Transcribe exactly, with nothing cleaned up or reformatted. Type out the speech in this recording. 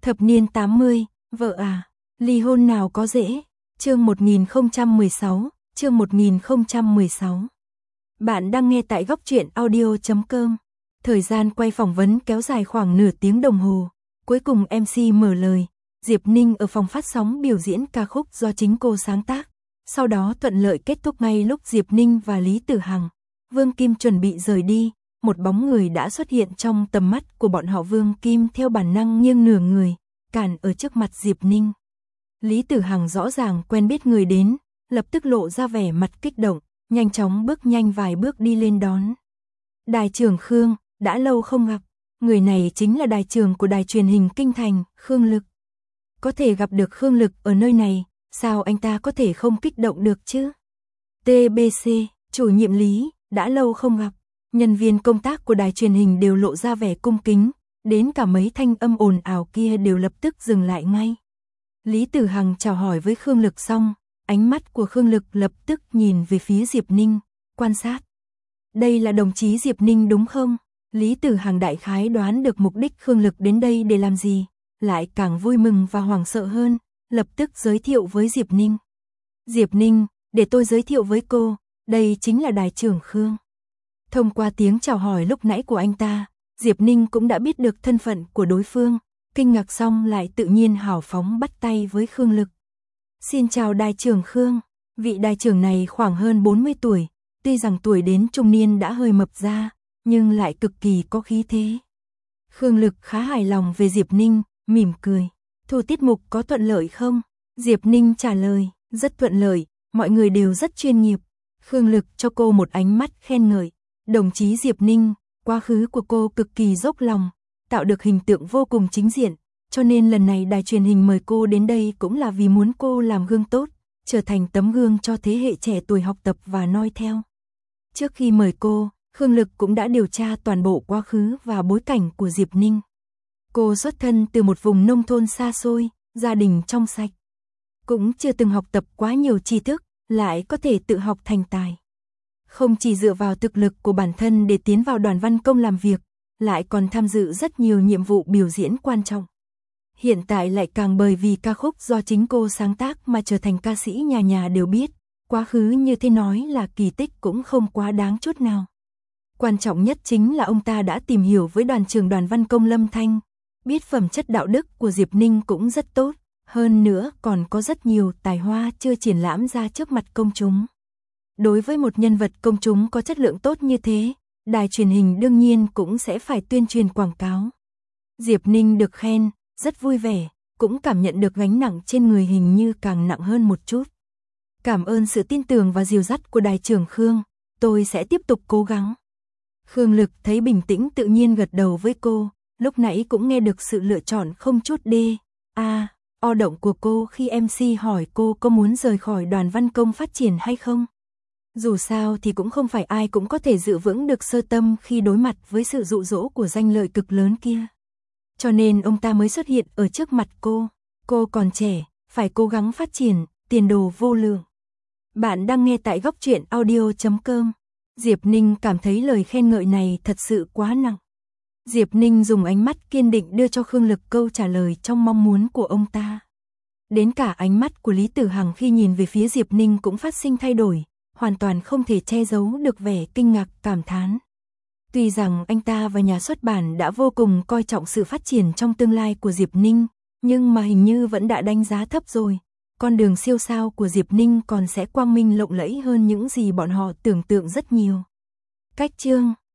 Thập niên tám mươi, vợ à, ly hôn nào có dễ. Chương một nghìn không trăm mười sáu, chương một nghìn không trăm mười sáu. Bạn đang nghe tại góc truyện audio chấm com. Thời gian quay phỏng vấn kéo dài khoảng nửa tiếng đồng hồ. Cuối cùng em xê mở lời, Diệp Ninh ở phòng phát sóng biểu diễn ca khúc do chính cô sáng tác. Sau đó thuận lợi kết thúc ngay lúc Diệp Ninh và Lý Tử Hằng, Vương Kim chuẩn bị rời đi. Một bóng người đã xuất hiện trong tầm mắt của bọn họ. Vương Kim theo bản năng nghiêng nửa người, cản ở trước mặt Diệp Ninh. Lý Tử Hằng rõ ràng quen biết người đến, lập tức lộ ra vẻ mặt kích động, nhanh chóng bước nhanh vài bước đi lên đón. Đài trưởng Khương, đã lâu không gặp, người này chính là đài trưởng của đài truyền hình Kinh Thành, Khương Lực. Có thể gặp được Khương Lực ở nơi này, sao anh ta có thể không kích động được chứ? tê bê xê, chủ nhiệm Lý, đã lâu không gặp. Nhân viên công tác của đài truyền hình đều lộ ra vẻ cung kính, đến cả mấy thanh âm ồn ào kia đều lập tức dừng lại ngay. Lý Tử Hằng chào hỏi với Khương Lực xong, ánh mắt của Khương Lực lập tức nhìn về phía Diệp Ninh, quan sát. Đây là đồng chí Diệp Ninh đúng không? Lý Tử Hằng đại khái đoán được mục đích Khương Lực đến đây để làm gì, lại càng vui mừng và hoảng sợ hơn, lập tức giới thiệu với Diệp Ninh. Diệp Ninh, để tôi giới thiệu với cô, đây chính là đài trưởng Khương. Thông qua tiếng chào hỏi lúc nãy của anh ta, Diệp Ninh cũng đã biết được thân phận của đối phương, kinh ngạc xong lại tự nhiên hào phóng bắt tay với Khương Lực. Xin chào đài trưởng Khương, vị đài trưởng này khoảng hơn bốn mươi tuổi, tuy rằng tuổi đến trung niên đã hơi mập ra, nhưng lại cực kỳ có khí thế. Khương Lực khá hài lòng về Diệp Ninh, mỉm cười. Thu tiết mục có thuận lợi không? Diệp Ninh trả lời, rất thuận lợi, mọi người đều rất chuyên nghiệp. Khương Lực cho cô một ánh mắt khen ngợi. Đồng chí Diệp Ninh, quá khứ của cô cực kỳ dốc lòng, tạo được hình tượng vô cùng chính diện, cho nên lần này đài truyền hình mời cô đến đây cũng là vì muốn cô làm gương tốt, trở thành tấm gương cho thế hệ trẻ tuổi học tập và noi theo. Trước khi mời cô, Khương Lực cũng đã điều tra toàn bộ quá khứ và bối cảnh của Diệp Ninh. Cô xuất thân từ một vùng nông thôn xa xôi, gia đình trong sạch. Cũng chưa từng học tập quá nhiều tri thức, lại có thể tự học thành tài. Không chỉ dựa vào thực lực của bản thân để tiến vào đoàn văn công làm việc, lại còn tham dự rất nhiều nhiệm vụ biểu diễn quan trọng. Hiện tại lại càng bởi vì ca khúc do chính cô sáng tác mà trở thành ca sĩ nhà nhà đều biết, quá khứ như thế nói là kỳ tích cũng không quá đáng chút nào. Quan trọng nhất chính là ông ta đã tìm hiểu với đoàn trưởng đoàn văn công Lâm Thanh, biết phẩm chất đạo đức của Diệp Ninh cũng rất tốt, hơn nữa còn có rất nhiều tài hoa chưa triển lãm ra trước mặt công chúng. Đối với một nhân vật công chúng có chất lượng tốt như thế, đài truyền hình đương nhiên cũng sẽ phải tuyên truyền quảng cáo. Diệp Ninh được khen, rất vui vẻ, cũng cảm nhận được gánh nặng trên người hình như càng nặng hơn một chút. Cảm ơn sự tin tưởng và dìu dắt của đài trưởng Khương, tôi sẽ tiếp tục cố gắng. Khương Lực thấy bình tĩnh tự nhiên gật đầu với cô, lúc nãy cũng nghe được sự lựa chọn không chút đê, a, o động của cô khi em xê hỏi cô có muốn rời khỏi đoàn văn công phát triển hay không. Dù sao thì cũng không phải ai cũng có thể giữ vững được sơ tâm khi đối mặt với sự dụ dỗ của danh lợi cực lớn kia. Cho nên ông ta mới xuất hiện ở trước mặt cô. Cô còn trẻ, phải cố gắng phát triển, tiền đồ vô lượng. Bạn đang nghe tại góc truyện audio chấm com. Diệp Ninh cảm thấy lời khen ngợi này thật sự quá nặng. Diệp Ninh dùng ánh mắt kiên định đưa cho Khương Lực câu trả lời trong mong muốn của ông ta. Đến cả ánh mắt của Lý Tử Hằng khi nhìn về phía Diệp Ninh cũng phát sinh thay đổi, hoàn toàn không thể che giấu được vẻ kinh ngạc cảm thán. Tuy rằng anh ta và nhà xuất bản đã vô cùng coi trọng sự phát triển trong tương lai của Diệp Ninh, nhưng mà hình như vẫn đã đánh giá thấp rồi. Con đường siêu sao của Diệp Ninh còn sẽ quang minh lộng lẫy hơn những gì bọn họ tưởng tượng rất nhiều. Cách chương